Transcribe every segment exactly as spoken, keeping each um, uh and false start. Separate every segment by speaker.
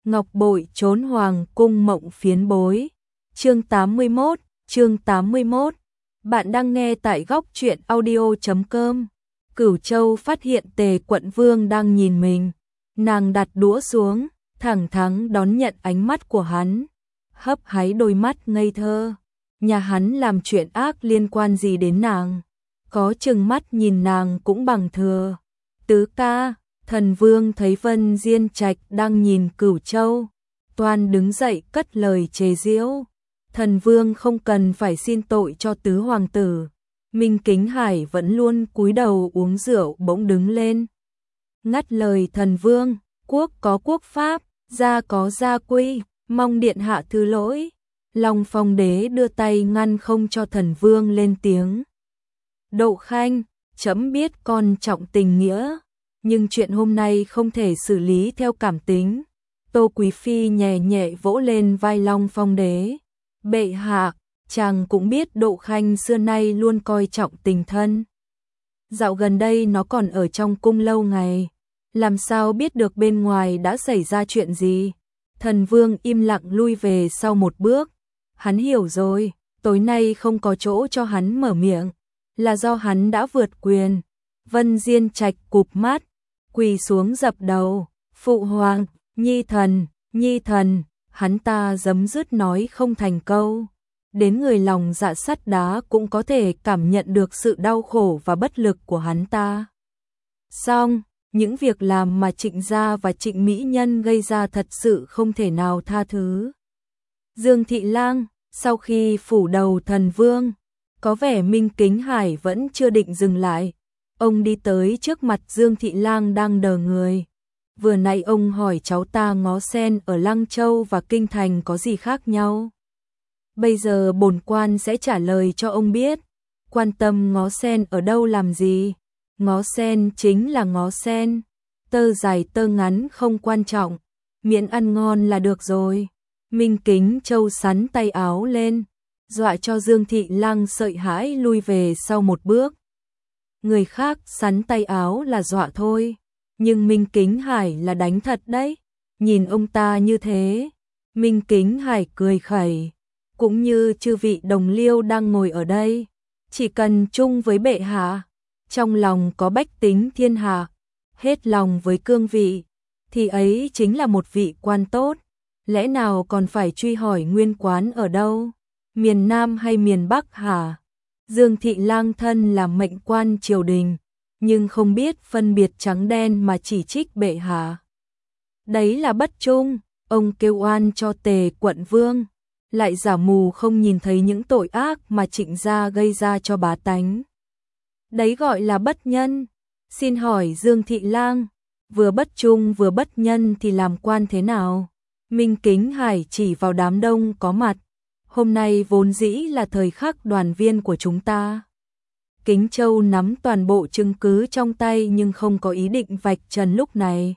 Speaker 1: Ngọc bội trốn hoàng cung mộng phiến bối. Chương tám mươi mốt, chương tám mươi mốt. Bạn đang nghe tại góc truyện audio chấm com. Cửu Châu phát hiện Tề Quận Vương đang nhìn mình. Nàng đặt đũa xuống, thẳng thắn đón nhận ánh mắt của hắn, hấp háy đôi mắt ngây thơ. Nhà hắn làm chuyện ác liên quan gì đến nàng? Có chừng mắt nhìn nàng cũng bằng thừa. Tứ ca, Thần Vương thấy Vân Diên Trạch đang nhìn Cửu Châu, toan đứng dậy cất lời chế giễu. Thần Vương không cần phải xin tội cho tứ hoàng tử. Minh Kính Hải vẫn luôn cúi đầu uống rượu bỗng đứng lên, ngắt lời Thần Vương, quốc có quốc pháp, gia có gia quy, mong điện hạ thứ lỗi. Long Phong đế đưa tay ngăn không cho Thần Vương lên tiếng. Đậu Khanh, trẫm biết con trọng tình nghĩa, nhưng chuyện hôm nay không thể xử lý theo cảm tính. Tô Quý Phi nhẹ nhẹ vỗ lên vai Long Phong đế. Bệ hạ, chàng cũng biết Đậu Khanh xưa nay luôn coi trọng tình thân. Dạo gần đây nó còn ở trong cung lâu ngày, làm sao biết được bên ngoài đã xảy ra chuyện gì. Thần Vương im lặng lui về sau một bước. Hắn hiểu rồi, tối nay không có chỗ cho hắn mở miệng, là do hắn đã vượt quyền. Vân Diên Trạch cụp mắt, quỳ xuống dập đầu. Phụ hoàng, nhi thần, nhi thần. Hắn ta giấm dứt nói không thành câu. Đến người lòng dạ sắt đá cũng có thể cảm nhận được sự đau khổ và bất lực của hắn ta. Xong, những việc làm mà Trịnh gia và Trịnh Mỹ Nhân gây ra thật sự không thể nào tha thứ. Dương Thị Lang, sau khi phủ đầu Thần Vương, có vẻ Minh Kính Hải vẫn chưa định dừng lại. Ông đi tới trước mặt Dương Thị Lang đang đờ người. Vừa nãy ông hỏi cháu ta ngó sen ở Lăng Châu và Kinh Thành có gì khác nhau. Bây giờ bổn quan sẽ trả lời cho ông biết. Quan tâm ngó sen ở đâu làm gì? Ngó sen chính là ngó sen. Tơ dài tơ ngắn không quan trọng, miễn ăn ngon là được rồi. Minh Kính Châu sắn tay áo lên, dọa cho Dương Thị Lang sợ hãi lui về sau một bước. Người khác sắn tay áo là dọa thôi, nhưng Minh Kính Hải là đánh thật đấy. Nhìn ông ta như thế, Minh Kính Hải cười khẩy, cũng như chư vị đồng liêu đang ngồi ở đây, chỉ cần chung với bệ hạ, trong lòng có bách tính thiên hạ, hết lòng với cương vị, thì ấy chính là một vị quan tốt. Lẽ nào còn phải truy hỏi nguyên quán ở đâu, miền Nam hay miền Bắc hả? Dương Thị Lang thân là mệnh quan triều đình, nhưng không biết phân biệt trắng đen mà chỉ trích bệ hạ. Đấy là bất trung. Ông kêu oan cho Tề Quận Vương, lại giả mù không nhìn thấy những tội ác mà Trịnh gia gây ra cho bá tánh. Đấy gọi là bất nhân. Xin hỏi Dương Thị Lang, vừa bất trung vừa bất nhân thì làm quan thế nào? Minh Kính Hải chỉ vào đám đông có mặt. Hôm nay vốn dĩ là thời khắc đoàn viên của chúng ta. Kính Châu nắm toàn bộ chứng cứ trong tay nhưng không có ý định vạch trần lúc này.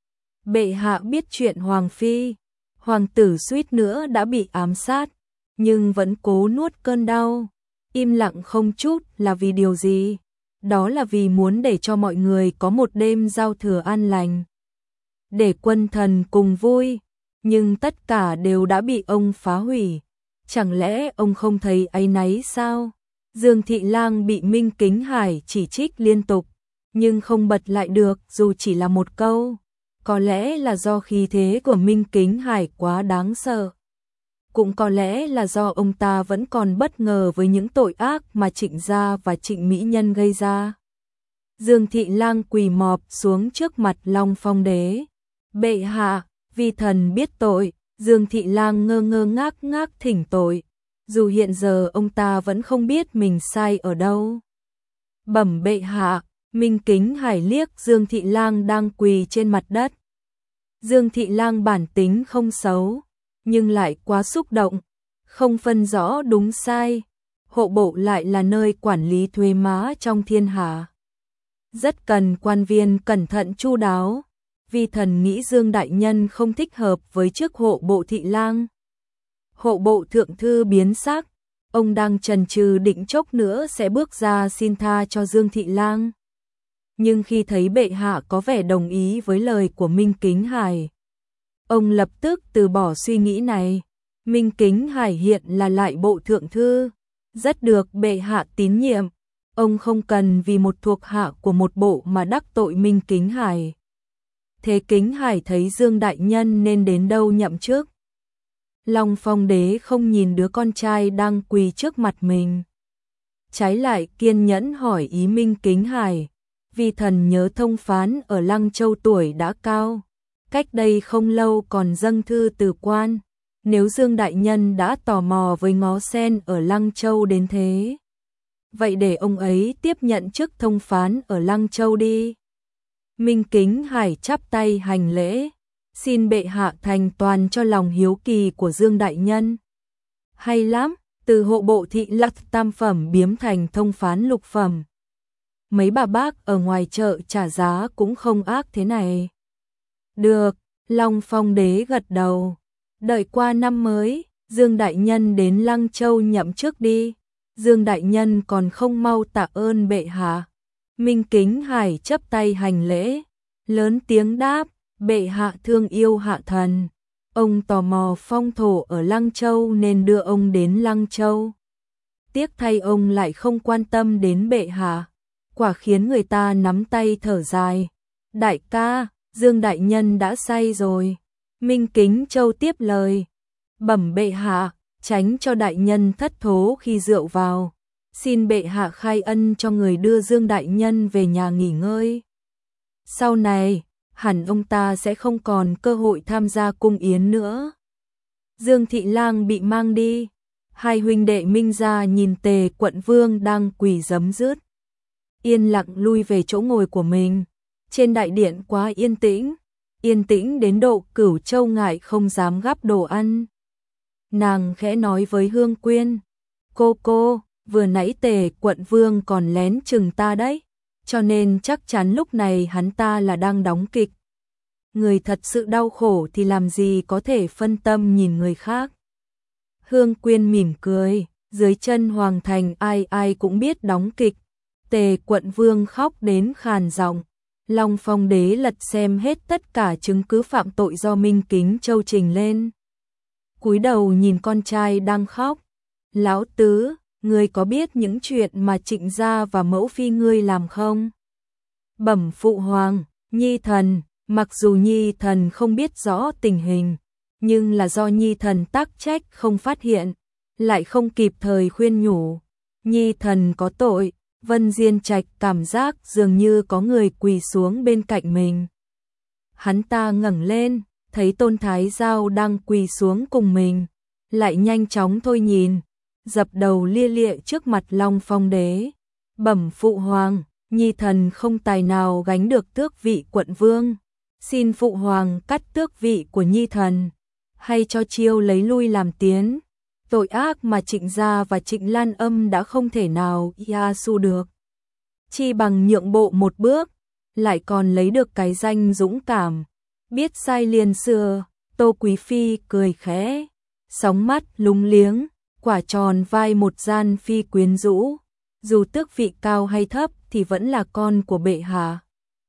Speaker 1: Bệ hạ biết chuyện Hoàng Phi, hoàng tử suýt nữa đã bị ám sát, nhưng vẫn cố nuốt cơn đau. Im lặng không chút là vì điều gì? Đó là vì muốn để cho mọi người có một đêm giao thừa an lành, để quân thần cùng vui. Nhưng tất cả đều đã bị ông phá hủy. Chẳng lẽ ông không thấy áy náy sao? Dương Thị Lang bị Minh Kính Hải chỉ trích liên tục, nhưng không bật lại được dù chỉ là một câu. Có lẽ là do khí thế của Minh Kính Hải quá đáng sợ. Cũng có lẽ là do ông ta vẫn còn bất ngờ với những tội ác mà Trịnh gia và Trịnh Mỹ Nhân gây ra. Dương Thị Lang quỳ mọp xuống trước mặt Long Phong đế. Bệ hạ, vi thần biết tội. Dương Thị Lang ngơ ngơ ngác ngác thỉnh tội, dù hiện giờ ông ta vẫn không biết mình sai ở đâu. Bẩm bệ hạ. Minh Kính Hải liếc Dương Thị Lang đang quỳ trên mặt đất. Dương Thị Lang bản tính không xấu, nhưng lại quá xúc động, không phân rõ đúng sai. Hộ bộ lại là nơi quản lý thuế má trong thiên hạ, rất cần quan viên cẩn thận chu đáo. Vi thần nghĩ Dương đại nhân không thích hợp với chức hộ bộ Thị Lang. Hộ bộ thượng thư biến sắc, ông đang chần chừ định chốc nữa sẽ bước ra xin tha cho Dương Thị Lang. Nhưng khi thấy bệ hạ có vẻ đồng ý với lời của Minh Kính Hải, Ông lập tức từ bỏ suy nghĩ này. Minh Kính Hải hiện là lại bộ thượng thư, rất được bệ hạ tín nhiệm. Ông không cần vì một thuộc hạ của một bộ mà đắc tội Minh Kính Hải. Thế Kính Hải thấy Dương đại nhân nên đến đâu nhậm chức. Long Phong đế không nhìn đứa con trai đang quỳ trước mặt mình. Trái lại kiên nhẫn hỏi ý Minh Kính Hải. Vì thần nhớ thông phán ở Lăng Châu tuổi đã cao. Cách đây không lâu còn dâng thư từ quan. Nếu Dương đại nhân đã tò mò với ngó sen ở Lăng Châu đến thế, vậy để ông ấy tiếp nhận chức thông phán ở Lăng Châu đi. Minh Kính Hải chắp tay hành lễ, xin bệ hạ thành toàn cho lòng hiếu kỳ của Dương đại nhân. Hay lắm, từ hộ bộ thị lặc tam phẩm biếm thành thông phán lục phẩm. Mấy bà bác ở ngoài chợ trả giá cũng không ác thế này. Được, Long Phong đế gật đầu. Đợi qua năm mới, Dương đại nhân đến Lăng Châu nhậm chức đi. Dương đại nhân còn không mau tạ ơn bệ hạ. Minh Kính Hải chắp tay hành lễ, lớn tiếng đáp, bệ hạ thương yêu hạ thần. Ông tò mò phong thổ ở Lăng Châu nên đưa ông đến Lăng Châu. Tiếc thay ông lại không quan tâm đến bệ hạ, quả khiến người ta nắm tay thở dài. Đại ca, Dương đại nhân đã say rồi. Minh Kính Châu tiếp lời, bẩm bệ hạ, tránh cho đại nhân thất thố khi rượu vào. Xin bệ hạ khai ân cho người đưa Dương đại nhân về nhà nghỉ ngơi. Sau này, hẳn ông ta sẽ không còn cơ hội tham gia cung yến nữa. Dương Thị Lang bị mang đi. Hai huynh đệ Minh gia nhìn Tề Quận Vương đang quỳ giấm dứt, yên lặng lui về chỗ ngồi của mình. Trên đại điện quá yên tĩnh, yên tĩnh đến độ Cửu Châu ngại không dám gắp đồ ăn. Nàng khẽ nói với Hương Quyên, cô cô, vừa nãy Tề Quận Vương còn lén chừng ta đấy, cho nên chắc chắn lúc này hắn ta là đang đóng kịch. Người thật sự đau khổ thì làm gì có thể phân tâm nhìn người khác. Hương Quyên mỉm cười, dưới chân Hoàng Thành ai ai cũng biết đóng kịch. Tề Quận Vương khóc đến khàn giọng. Long Phong đế lật xem hết tất cả chứng cứ phạm tội do Minh Kính Châu trình lên. Cúi đầu nhìn con trai đang khóc. Lão tứ, ngươi có biết những chuyện mà Trịnh gia và mẫu phi ngươi làm không? Bẩm phụ hoàng, Nhi thần, mặc dù Nhi thần không biết rõ tình hình, nhưng là do Nhi thần tắc trách không phát hiện, lại không kịp thời khuyên nhủ. Nhi thần có tội. Vân Diên Trạch cảm giác dường như có người quỳ xuống bên cạnh mình. Hắn ta ngẩng lên, thấy Tôn Thái Giao đang quỳ xuống cùng mình, lại nhanh chóng thôi nhìn, dập đầu lia lịa trước mặt Long Phong đế. Bẩm phụ hoàng, Nhi thần không tài nào gánh được tước vị quận vương, xin phụ hoàng cắt tước vị của Nhi thần, hay cho chiêu lấy lui làm tiến. Tội ác mà Trịnh gia và Trịnh Lan Âm đã không thể nào ia su được. Chi bằng nhượng bộ một bước, lại còn lấy được cái danh dũng cảm. Biết sai liền xưa, Tô Quý Phi cười khẽ, sóng mắt lúng liếng, quả tròn vai một gian phi quyến rũ. Dù tước vị cao hay thấp thì vẫn là con của bệ hạ.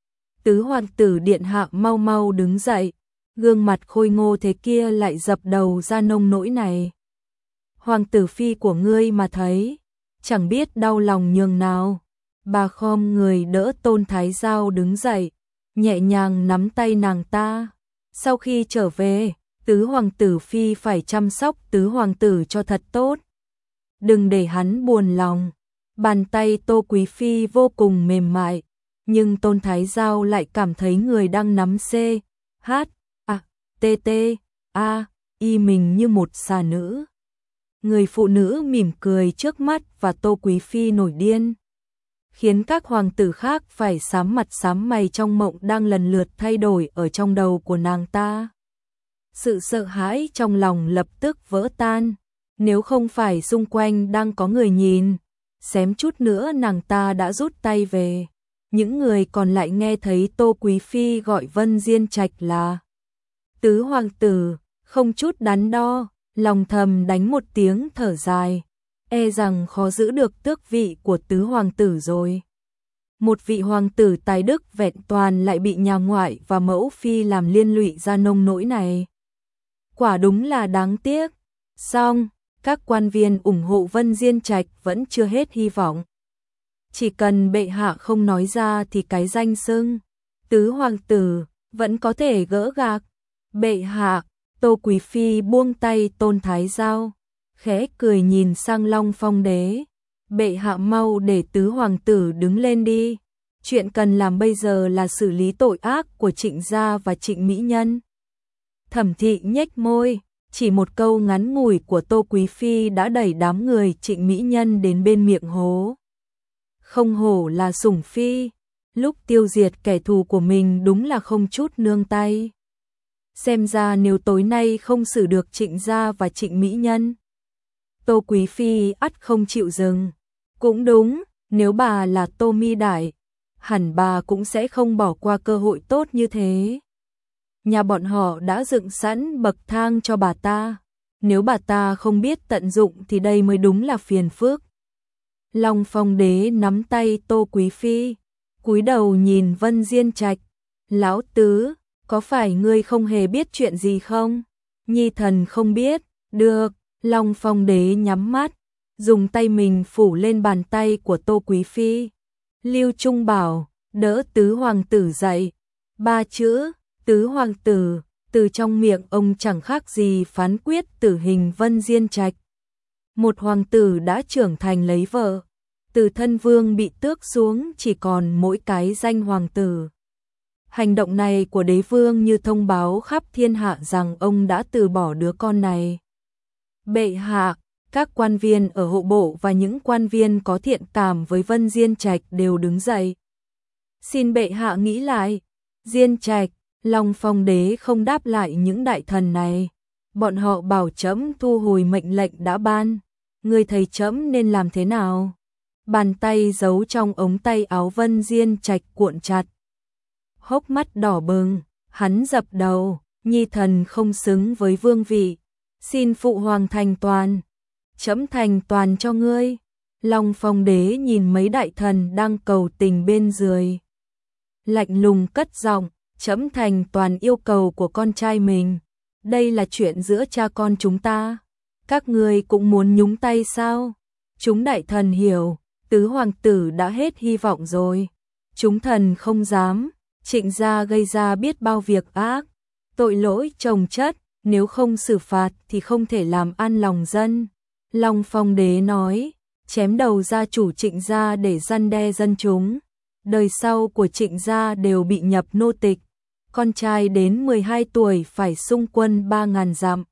Speaker 1: Tứ hoàng tử điện hạ mau mau đứng dậy, gương mặt khôi ngô thế kia lại dập đầu ra nông nỗi này. Hoàng tử phi của ngươi mà thấy, chẳng biết đau lòng nhường nào. Bà khom người đỡ Tôn Thái Giao đứng dậy, nhẹ nhàng nắm tay nàng ta. Sau khi trở về, tứ hoàng tử phi phải chăm sóc tứ hoàng tử cho thật tốt. Đừng để hắn buồn lòng. Bàn tay Tô Quý Phi vô cùng mềm mại, nhưng Tôn Thái Giao lại cảm thấy người đang nắm C, H, A, T, T, A, Y mình như một xà nữ. Người phụ nữ mỉm cười trước mắt và Tô Quý Phi nổi điên, khiến các hoàng tử khác phải sám mặt sám mày trong mộng đang lần lượt thay đổi ở trong đầu của nàng ta. Sự sợ hãi trong lòng lập tức vỡ tan, nếu không phải xung quanh đang có người nhìn, xém chút nữa nàng ta đã rút tay về. Những người còn lại nghe thấy Tô Quý Phi gọi Vân Diên Trạch là tứ hoàng tử, không chút đắn đo, lòng thầm đánh một tiếng thở dài, e rằng khó giữ được tước vị của tứ hoàng tử rồi. Một vị hoàng tử tài đức vẹn toàn lại bị nhà ngoại và mẫu phi làm liên lụy ra nông nỗi này. Quả đúng là đáng tiếc. Song, các quan viên ủng hộ Vân Diên Trạch vẫn chưa hết hy vọng. Chỉ cần bệ hạ không nói ra thì cái danh xưng tứ hoàng tử vẫn có thể gỡ gạc. Bệ hạ, Tô Quý Phi buông tay Tôn Thái Giao, khẽ cười nhìn sang Long Phong Đế. Bệ hạ mau để tứ hoàng tử đứng lên đi. Chuyện cần làm bây giờ là xử lý tội ác của Trịnh gia và Trịnh Mỹ Nhân. Thẩm Thị nhếch môi, chỉ một câu ngắn ngủi của Tô Quý Phi đã đẩy đám người Trịnh Mỹ Nhân đến bên miệng hố. Không hổ là sủng phi, lúc tiêu diệt kẻ thù của mình đúng là không chút nương tay. Xem ra nếu tối nay không xử được Trịnh gia và Trịnh Mỹ Nhân, Tô Quý Phi ắt không chịu dừng. Cũng đúng, nếu bà là Tô Mi Đại, hẳn bà cũng sẽ không bỏ qua cơ hội tốt như thế. Nhà bọn họ đã dựng sẵn bậc thang cho bà ta, nếu bà ta không biết tận dụng thì đây mới đúng là phiền phức. Long Phong Đế nắm tay Tô Quý Phi, cúi đầu nhìn Vân Diên Trạch. Lão tứ, có phải ngươi không hề biết chuyện gì không? Nhi thần không biết. Được. Long Phong Đế nhắm mắt, dùng tay mình phủ lên bàn tay của Tô Quý Phi. Lưu Trung bảo, đỡ tứ hoàng tử dậy. Ba chữ, tứ hoàng tử, từ trong miệng ông chẳng khác gì phán quyết tử hình Vân Diên Trạch. Một hoàng tử đã trưởng thành lấy vợ, từ thân vương bị tước xuống chỉ còn mỗi cái danh hoàng tử. Hành động này của đế vương như thông báo khắp thiên hạ rằng ông đã từ bỏ đứa con này. Bệ hạ, các quan viên ở hộ bộ và những quan viên có thiện cảm với Vân Diên Trạch đều đứng dậy. Xin bệ hạ nghĩ lại. Diên Trạch, Long Phong Đế không đáp lại những đại thần này. Bọn họ bảo trẫm thu hồi mệnh lệnh đã ban. Người thấy trẫm nên làm thế nào? Bàn tay giấu trong ống tay áo Vân Diên Trạch cuộn chặt. Hốc mắt đỏ bừng, hắn dập đầu, nhi thần không xứng với vương vị. Xin phụ hoàng thành toàn. Trẫm thành toàn cho ngươi. Long Phong Đế nhìn mấy đại thần đang cầu tình bên dưới, lạnh lùng cất giọng, trẫm thành toàn yêu cầu của con trai mình. Đây là chuyện giữa cha con chúng ta. Các ngươi cũng muốn nhúng tay sao? Chúng đại thần hiểu, tứ hoàng tử đã hết hy vọng rồi. Chúng thần không dám. Trịnh gia gây ra biết bao việc ác, tội lỗi chồng chất, nếu không xử phạt thì không thể làm an lòng dân. Long Phong Đế nói, chém đầu gia chủ Trịnh gia để răn đe dân chúng. Đời sau của Trịnh gia đều bị nhập nô tịch. Con trai đến mười hai tuổi phải xung quân ba ngàn dặm.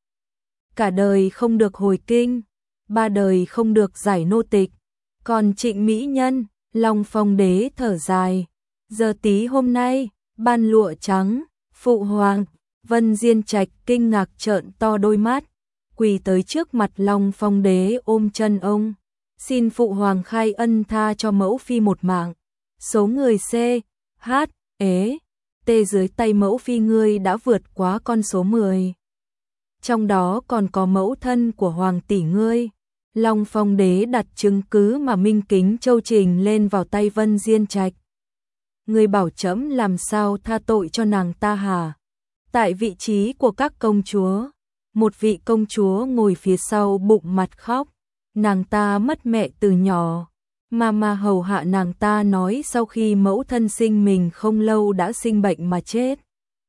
Speaker 1: Cả đời không được hồi kinh, ba đời không được giải nô tịch. Còn Trịnh Mỹ Nhân, Long Phong Đế thở dài. Giờ tí hôm nay, ban lụa trắng, phụ hoàng. Vân Diên Trạch kinh ngạc trợn to đôi mắt, quỳ tới trước mặt Long Phong Đế ôm chân ông. Xin phụ hoàng khai ân tha cho mẫu phi một mạng. Số người C, H, ế, T dưới tay mẫu phi ngươi đã vượt quá con số mười. Trong đó còn có mẫu thân của hoàng tỷ ngươi. Long Phong Đế đặt chứng cứ mà Minh Kính Châu trình lên vào tay Vân Diên Trạch. Ngươi bảo trẫm làm sao tha tội cho nàng ta hả? Tại vị trí của các công chúa, một vị công chúa ngồi phía sau bụng mặt khóc. Nàng ta mất mẹ từ nhỏ, Mama hầu hạ nàng ta nói sau khi mẫu thân sinh mình không lâu đã sinh bệnh mà chết.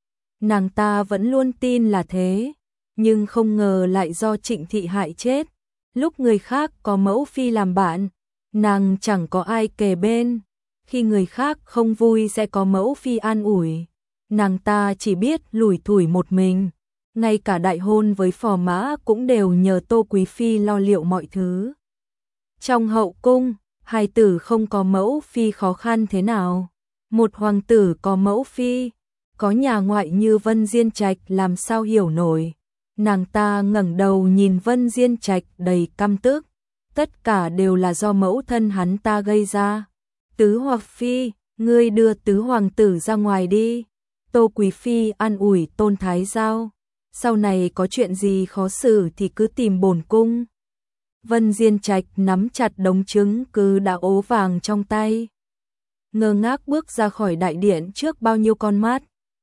Speaker 1: Nàng ta vẫn luôn tin là thế, nhưng không ngờ lại do Trịnh Thị hại chết. Lúc người khác có mẫu phi làm bạn, nàng chẳng có ai kề bên. Khi người khác không vui sẽ có mẫu phi an ủi. Nàng ta chỉ biết lủi thủi một mình. Ngay cả đại hôn với phò mã cũng đều nhờ Tô Quý Phi lo liệu mọi thứ. Trong hậu cung, hài tử không có mẫu phi khó khăn thế nào? Một hoàng tử có mẫu phi, có nhà ngoại như Vân Diên Trạch làm sao hiểu nổi. Nàng ta ngẩng đầu nhìn Vân Diên Trạch đầy căm tức. Tất cả đều là do mẫu thân hắn ta gây ra. Tứ Hoặc Phi, ngươi đưa tứ hoàng tử ra ngoài đi. Tô Quý Phi an ủi Tôn Thái Giao. Sau này có chuyện gì khó xử thì cứ tìm bổn cung. Vân Diên Trạch nắm chặt đống chứng cứ đã ố vàng trong tay. ngơ ngác bước ra khỏi đại điện trước bao nhiêu con mắt.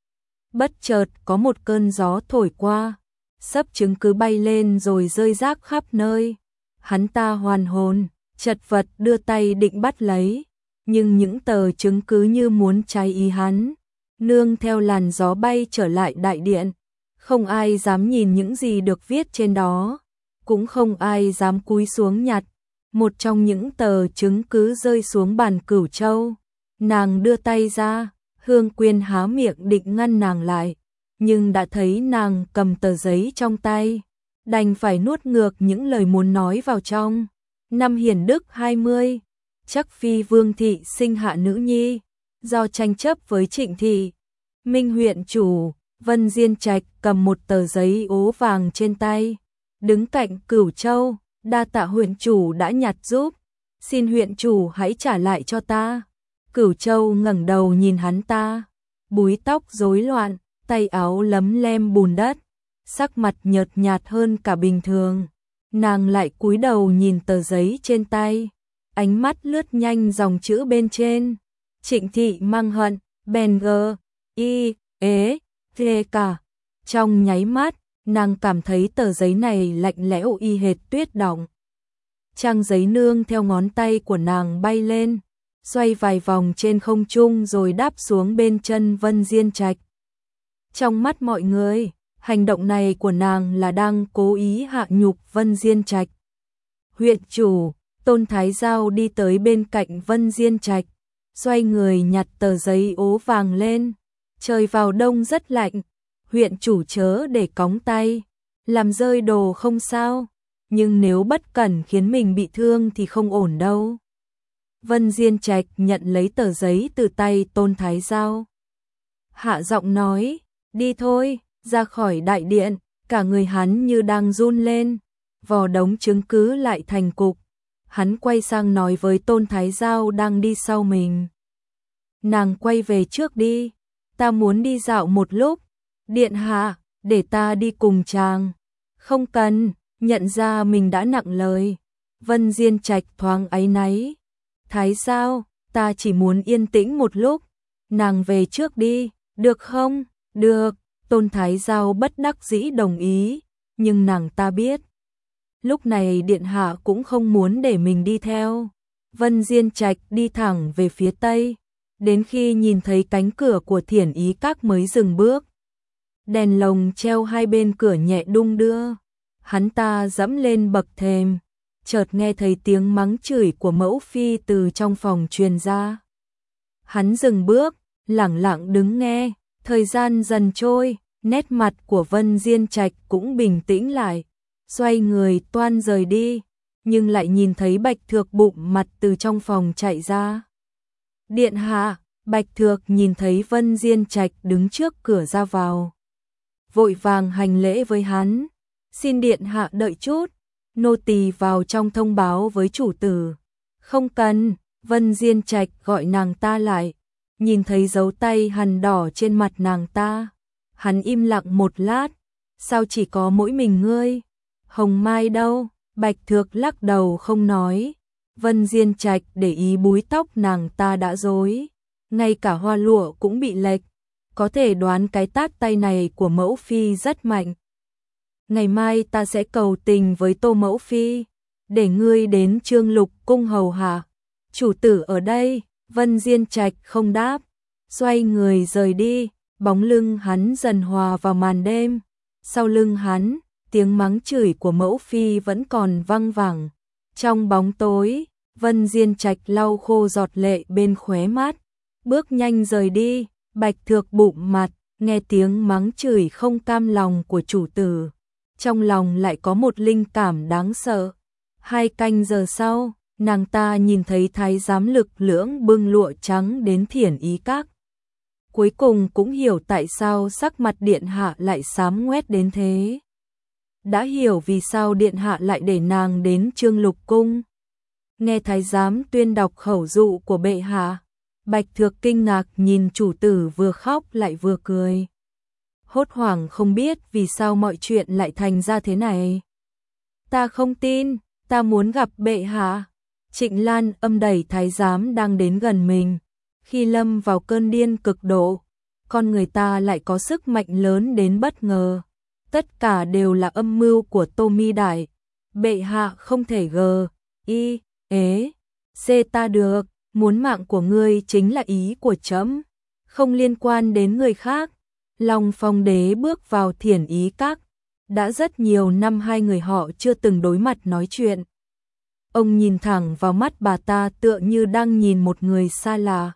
Speaker 1: Bất chợt có một cơn gió thổi qua, sấp chứng cứ bay lên rồi rơi rác khắp nơi. Hắn ta hoàn hồn, chật vật đưa tay định bắt lấy, nhưng những tờ chứng cứ như muốn cháy ý hắn, nương theo làn gió bay trở lại đại điện. Không ai dám nhìn những gì được viết trên đó, cũng không ai dám cúi xuống nhặt. Một trong những tờ chứng cứ rơi xuống bàn Cửu Châu. Nàng đưa tay ra, Hương Quyên há miệng định ngăn nàng lại, nhưng đã thấy nàng cầm tờ giấy trong tay, đành phải nuốt ngược những lời muốn nói vào trong. Năm Hiển Đức hai mươi, chắc phi Vương thị sinh hạ nữ nhi, do tranh chấp với Trịnh thị. Minh huyện chủ, Vân Diên Trạch cầm một tờ giấy ố vàng trên tay, đứng cạnh Cửu Châu, đa tạ huyện chủ đã nhặt giúp, xin huyện chủ hãy trả lại cho ta. Cửu Châu ngẩng đầu nhìn hắn ta, búi tóc rối loạn, tay áo lấm lem bùn đất, sắc mặt nhợt nhạt hơn cả bình thường. Nàng lại cúi đầu nhìn tờ giấy trên tay, ánh mắt lướt nhanh dòng chữ bên trên. Trịnh thị mang hận, bèn gờ, y, ế, thê cả. Trong nháy mắt, nàng cảm thấy tờ giấy này lạnh lẽo y hệt tuyết động. Trang giấy nương theo ngón tay của nàng bay lên, xoay vài vòng trên không trung rồi đáp xuống bên chân Vân Diên Trạch. Trong mắt mọi người, hành động này của nàng là đang cố ý hạ nhục Vân Diên Trạch. Huyện chủ, Tôn Thái Giao đi tới bên cạnh Vân Diên Trạch, xoay người nhặt tờ giấy ố vàng lên. Trời vào đông rất lạnh, huyện chủ chớ để cóng tay, làm rơi đồ không sao, nhưng nếu bất cẩn khiến mình bị thương thì không ổn đâu. Vân Diên Trạch nhận lấy tờ giấy từ tay Tôn Thái Giao, hạ giọng nói, đi thôi. Ra khỏi đại điện, cả người hắn như đang run lên, vò đống chứng cứ lại thành cục. Hắn quay sang nói với Tôn Thái Giao đang đi sau mình, nàng quay về trước đi, ta muốn đi dạo một lúc. Điện hạ, để ta đi cùng chàng. Không cần, nhận ra mình đã nặng lời. Vân Diên Trạch thoáng áy náy. Thái Giao, ta chỉ muốn yên tĩnh một lúc, nàng về trước đi, được không? Được. Tôn Thái Giao bất đắc dĩ đồng ý, nhưng nàng ta biết, lúc này điện hạ cũng không muốn để mình đi theo. Vân Diên Trạch đi thẳng về phía tây, đến khi nhìn thấy cánh cửa của Thiển Ý Các mới dừng bước. Đèn lồng treo hai bên cửa nhẹ đung đưa, hắn ta dẫm lên bậc thềm, chợt nghe thấy tiếng mắng chửi của mẫu phi từ trong phòng truyền ra. Hắn dừng bước, lẳng lặng đứng nghe. Thời gian dần trôi, nét mặt của Vân Diên Trạch cũng bình tĩnh lại, xoay người toan rời đi, nhưng lại nhìn thấy Bạch Thược bụng mặt từ trong phòng chạy ra. Điện hạ, Bạch Thược nhìn thấy Vân Diên Trạch đứng trước cửa ra vào, vội vàng hành lễ với hắn, xin điện hạ đợi chút, nô tỳ vào trong thông báo với chủ tử. Không cần, Vân Diên Trạch gọi nàng ta lại. Nhìn thấy dấu tay hằn đỏ trên mặt nàng ta, hắn im lặng một lát, sao chỉ có mỗi mình ngươi? Hồng Mai đâu? Bạch Thược lắc đầu không nói. Vân Diên Trạch để ý búi tóc nàng ta đã rối, ngay cả hoa lụa cũng bị lệch, có thể đoán cái tát tay này của mẫu phi rất mạnh. Ngày mai ta sẽ cầu tình với Tô mẫu phi, để ngươi đến Trương Lục cung hầu hạ. Chủ tử ở đây. Vân Diên Trạch không đáp, xoay người rời đi, bóng lưng hắn dần hòa vào màn đêm. Sau lưng hắn, tiếng mắng chửi của mẫu phi vẫn còn văng vẳng. Trong bóng tối, Vân Diên Trạch lau khô giọt lệ bên khóe mắt, bước nhanh rời đi. Bạch Thược bụng mặt, nghe tiếng mắng chửi không cam lòng của chủ tử, trong lòng lại có một linh cảm đáng sợ. Hai canh giờ sau, nàng ta nhìn thấy thái giám Lực Lưỡng bưng lụa trắng đến Thiển Ý Các. Cuối cùng cũng hiểu tại sao sắc mặt điện hạ lại xám ngoét đến thế. Đã hiểu vì sao điện hạ lại để nàng đến Trương Lục cung. Nghe thái giám tuyên đọc khẩu dụ của bệ hạ, Bạch Thược kinh ngạc nhìn chủ tử vừa khóc lại vừa cười. Hốt hoảng không biết vì sao mọi chuyện lại thành ra thế này. Ta không tin, ta muốn gặp bệ hạ. Trịnh Lan âm đẩy thái giám đang đến gần mình, Khi lâm vào cơn điên cực độ, con người ta lại có sức mạnh lớn đến bất ngờ. Tất cả đều là âm mưu của Tô Mi Đại. Bệ hạ không thể gờ, y, ế, xê ta được, muốn mạng của ngươi chính là ý của trẫm, không liên quan đến người khác. Long Phong đế bước vào Thiển Ý Các. Đã rất nhiều năm hai người họ chưa từng đối mặt nói chuyện. Ông nhìn thẳng vào mắt bà ta tựa như đang nhìn một người xa lạ.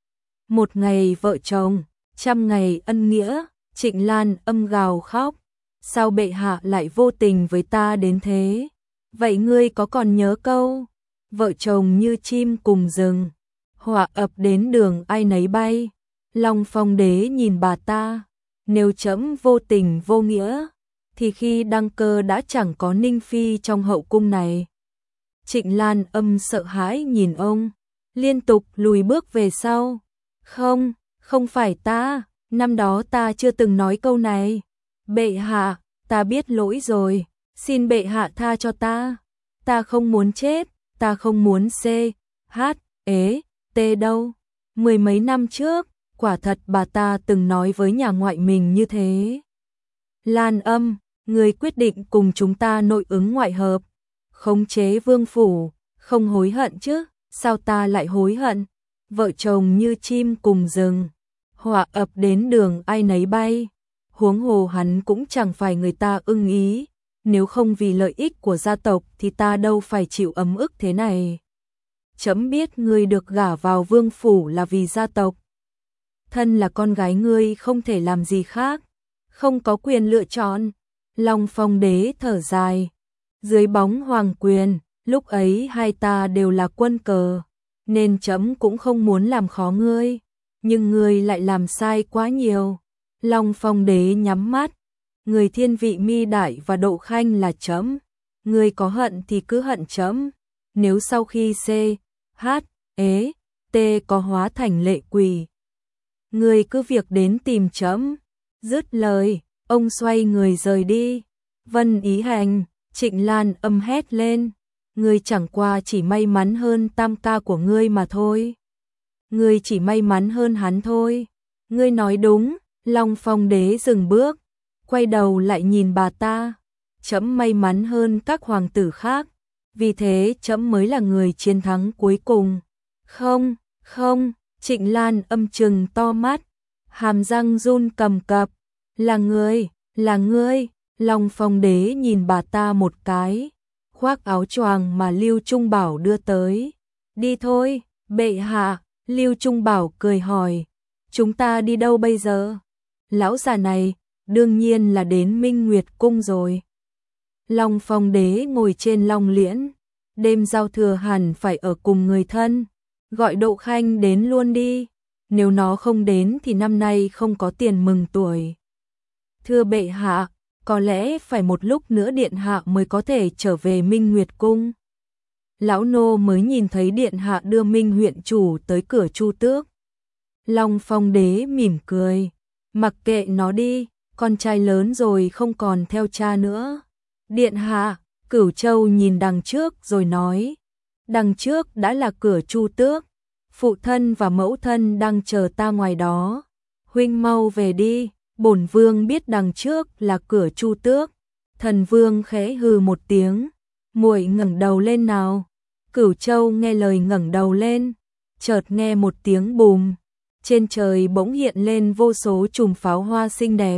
Speaker 1: Một ngày vợ chồng, trăm ngày ân nghĩa, Trịnh Lan âm gào khóc. Sao bệ hạ lại vô tình với ta đến thế? Vậy ngươi có còn nhớ câu vợ chồng như chim cùng rừng, họa ập đến đường ai nấy bay? Long Phong đế nhìn bà ta, nếu trẫm vô tình vô nghĩa thì khi đăng cơ đã chẳng có Ninh Phi trong hậu cung này. Trịnh Lan âm sợ hãi nhìn ông, liên tục lùi bước về sau. Không, không phải ta, năm đó ta chưa từng nói câu này. Bệ hạ, ta biết lỗi rồi, xin bệ hạ tha cho ta. Ta không muốn chết, ta không muốn c, h, ế, t đâu. Mười mấy năm trước, quả thật bà ta từng nói với nhà ngoại mình như thế. Lan âm, người quyết định cùng chúng ta nội ứng ngoại hợp, khống chế vương phủ, không hối hận chứ? Sao ta lại hối hận? Vợ chồng như chim cùng rừng, họa ập đến đường ai nấy bay. Huống hồ hắn cũng chẳng phải người ta ưng ý, nếu không vì lợi ích của gia tộc thì ta đâu phải chịu ấm ức thế này. Trẫm biết ngươi được gả vào vương phủ là vì gia tộc. Thân là con gái ngươi không thể làm gì khác, không có quyền lựa chọn. Long Phong đế thở dài. Dưới bóng hoàng quyền, lúc ấy hai ta đều là quân cờ, nên trẫm cũng không muốn làm khó ngươi, nhưng ngươi lại làm sai quá nhiều. Long Phong đế nhắm mắt, người thiên vị Mi Đại và Độ Khanh là trẫm, ngươi có hận thì cứ hận trẫm, nếu sau khi c, h, ế, t có hóa thành lệ quỷ, ngươi cứ việc đến tìm trẫm. Dứt lời, ông xoay người rời đi. Vân Ý Hành, Trịnh Lan âm hét lên, ngươi chẳng qua chỉ may mắn hơn tam ca của ngươi mà thôi. Ngươi chỉ may mắn hơn hắn thôi. Ngươi nói đúng. Long Phong đế dừng bước, quay đầu lại nhìn bà ta. Trẫm may mắn hơn các hoàng tử khác, vì thế trẫm mới là người chiến thắng cuối cùng. Không, không, Trịnh Lan âm trừng to mắt, hàm răng run cầm cập. Là ngươi, là ngươi. Long Phong đế nhìn bà ta một cái, khoác áo choàng mà Lưu Trung Bảo đưa tới. Đi thôi, bệ hạ. Lưu Trung Bảo cười hỏi, chúng ta đi đâu bây giờ? Lão già này, đương nhiên là đến Minh Nguyệt Cung rồi. Long Phong đế ngồi trên long liễn, đêm giao thừa hẳn phải ở cùng người thân, gọi Độ Khanh đến luôn đi, nếu nó không đến thì năm nay không có tiền mừng tuổi. Thưa bệ hạ, có lẽ phải một lúc nữa điện hạ mới có thể trở về Minh Nguyệt Cung. Lão nô mới nhìn thấy điện hạ đưa Minh huyện chủ tới cửa Chu Tước. Long Phong đế mỉm cười, mặc kệ nó đi, con trai lớn rồi không còn theo cha nữa. Điện hạ, Cửu Châu nhìn đằng trước rồi nói, đằng trước đã là cửa Chu Tước, phụ thân và mẫu thân đang chờ ta ngoài đó. Huynh mau về đi, bổn vương biết đằng trước là cửa Chu Tước. Thần vương khẽ hừ một tiếng, muội ngẩng đầu lên nào. Cửu Châu nghe lời ngẩng đầu lên, chợt nghe một tiếng bùm, trên trời bỗng hiện lên vô số chùm pháo hoa xinh đẹp.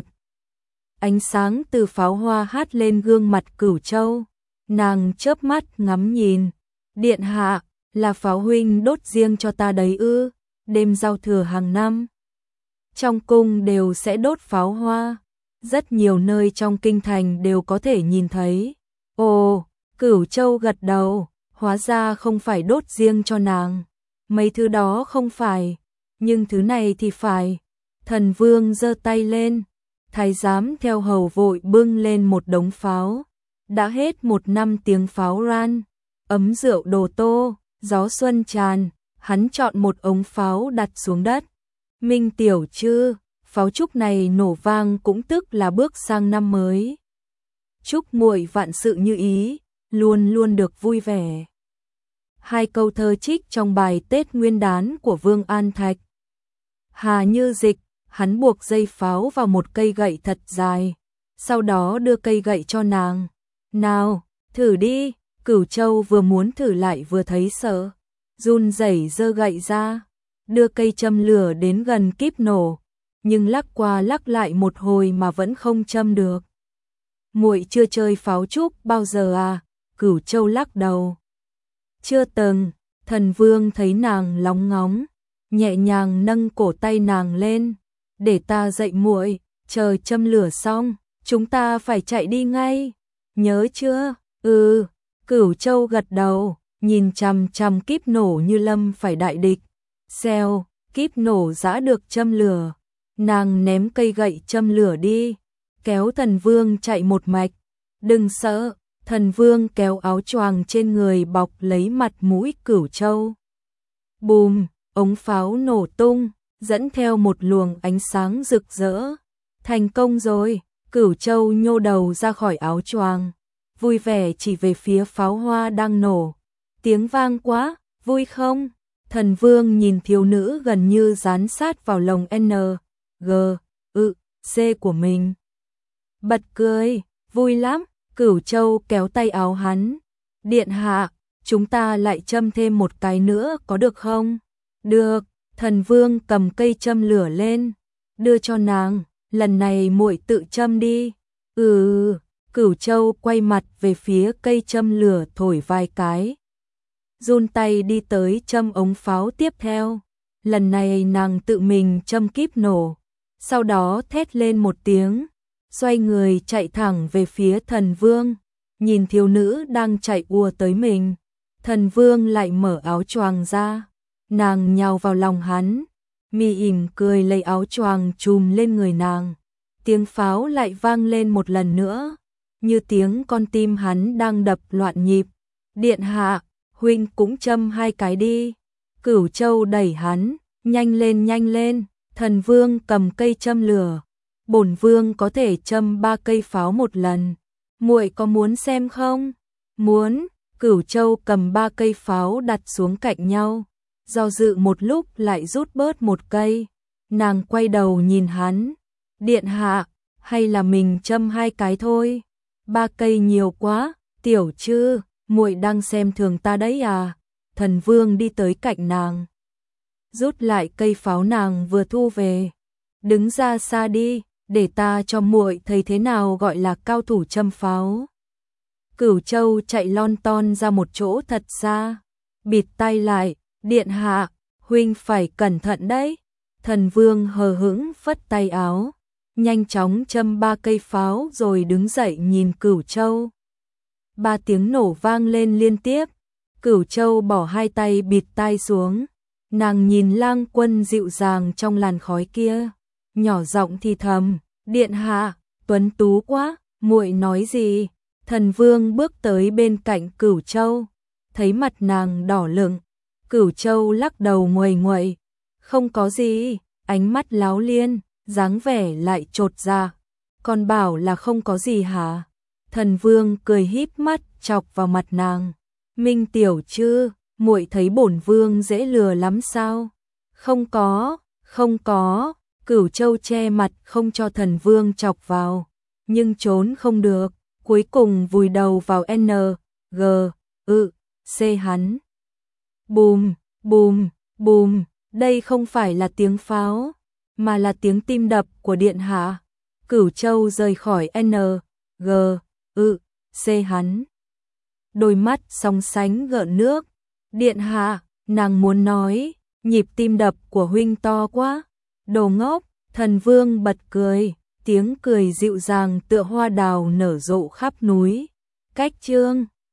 Speaker 1: Ánh sáng từ pháo hoa hát lên gương mặt Cửu Châu, nàng chớp mắt ngắm nhìn. Điện hạ, là pháo huynh đốt riêng cho ta đấy ư? Đêm giao thừa hàng năm, trong cung đều sẽ đốt pháo hoa, rất nhiều nơi trong kinh thành đều có thể nhìn thấy. Ồ, Cửu Châu gật đầu, hóa ra không phải đốt riêng cho nàng. Mấy thứ đó không phải, nhưng thứ này thì phải. Thần vương giơ tay lên, thái giám theo hầu vội bưng lên một đống pháo. Đã hết một năm tiếng pháo ran, ấm rượu đồ tô, gió xuân tràn, hắn chọn một ống pháo đặt xuống đất. Minh tiểu chư, pháo trúc này nổ vang cũng tức là bước sang năm mới. Chúc muội vạn sự như ý, luôn luôn được vui vẻ. Hai câu thơ trích trong bài Tết Nguyên đán của Vương An Thạch. Hà như dịch, hắn buộc dây pháo vào một cây gậy thật dài, sau đó đưa cây gậy cho nàng. Nào, thử đi. Cửu Châu vừa muốn thử lại vừa thấy sợ, run rẩy giơ gậy ra, đưa cây châm lửa đến gần kíp nổ, nhưng lắc qua lắc lại một hồi mà vẫn không châm được. Muội chưa chơi pháo trúc bao giờ à? Cửu Châu lắc đầu. Chưa từng. Thần Vương thấy nàng lóng ngóng, nhẹ nhàng nâng cổ tay nàng lên, để ta dạy muội, chờ châm lửa xong, chúng ta phải chạy đi ngay. Nhớ chưa? Ừ. Cửu Châu gật đầu, nhìn chằm chằm kíp nổ như lâm phải đại địch. Xèo, kíp nổ giã được châm lửa. Nàng ném cây gậy châm lửa đi, kéo Thần Vương chạy một mạch. Đừng sợ. Thần Vương kéo áo choàng trên người bọc lấy mặt mũi Cửu Châu. Bùm, ống pháo nổ tung, dẫn theo một luồng ánh sáng rực rỡ. Thành công rồi. Cửu Châu nhô đầu ra khỏi áo choàng, vui vẻ chỉ về phía pháo hoa đang nổ. Tiếng vang quá, vui không? Thần Vương nhìn thiếu nữ gần như dán sát vào lồng N, G, ư, C của mình. Bật cười, vui lắm. Cửu Châu kéo tay áo hắn. Điện hạ, chúng ta lại châm thêm một cái nữa có được không? Được. Thần Vương cầm cây châm lửa lên, đưa cho nàng. Lần này muội tự châm đi. Ừ. Cửu Châu quay mặt về phía cây châm lửa thổi vài cái, run tay đi tới châm ống pháo tiếp theo. Lần này nàng tự mình châm kíp nổ, sau đó thét lên một tiếng, xoay người chạy thẳng về phía Thần Vương. Nhìn thiếu nữ đang chạy ùa tới mình, Thần Vương lại mở áo choàng ra, nàng nhào vào lòng hắn, mỉ ỉm cười lấy áo choàng trùm lên người nàng. Tiếng pháo lại vang lên một lần nữa, như tiếng con tim hắn đang đập loạn nhịp. Điện hạ, huynh cũng châm hai cái đi. Cửu Châu đẩy hắn, nhanh lên nhanh lên. Thần Vương cầm cây châm lửa, bổn vương có thể châm ba cây pháo một lần. Muội có muốn xem không? Muốn. Cửu Châu cầm ba cây pháo đặt xuống cạnh nhau, do dự một lúc lại rút bớt một cây. Nàng quay đầu nhìn hắn. Điện hạ, hay là mình châm hai cái thôi? Ba cây nhiều quá, tiểu Trư, muội đang xem thường ta đấy à? Thần Vương đi tới cạnh nàng, rút lại cây pháo nàng vừa thu về. Đứng ra xa đi, để ta cho muội thấy thế nào gọi là cao thủ châm pháo. Cửu Châu chạy lon ton ra một chỗ thật xa, bịt tay lại. Điện hạ, huynh phải cẩn thận đấy. Thần Vương hờ hững phất tay áo, nhanh chóng châm ba cây pháo rồi đứng dậy nhìn Cửu Châu. Ba tiếng nổ vang lên liên tiếp. Cửu Châu bỏ hai tay bịt tai xuống, nàng nhìn Lang Quân dịu dàng trong làn khói kia, nhỏ giọng thì thầm, điện hạ, tuấn tú quá. Muội nói gì? Thần Vương bước tới bên cạnh Cửu Châu, thấy mặt nàng đỏ lựng. Cửu Châu lắc đầu nguầy nguậy, không có gì. Ánh mắt láo liên, dáng vẻ lại chột dạ. Còn bảo là không có gì hả? Thần Vương cười híp mắt chọc vào mặt nàng. Minh tiểu Trư, muội thấy bổn vương dễ lừa lắm sao? Không có, không có. Cửu Châu che mặt không cho Thần Vương chọc vào, nhưng trốn không được, cuối cùng vùi đầu vào N, G, ư, C hắn. Bùm, bùm, bùm, đây không phải là tiếng pháo, mà là tiếng tim đập của điện hạ. Cửu Châu rời khỏi N, G, ư, C hắn. Đôi mắt sóng sánh gợn nước. Điện hạ, nàng muốn nói, nhịp tim đập của huynh to quá. Đồ ngốc. Thần Vương bật cười, tiếng cười dịu dàng tựa hoa đào nở rộ khắp núi. Cách chương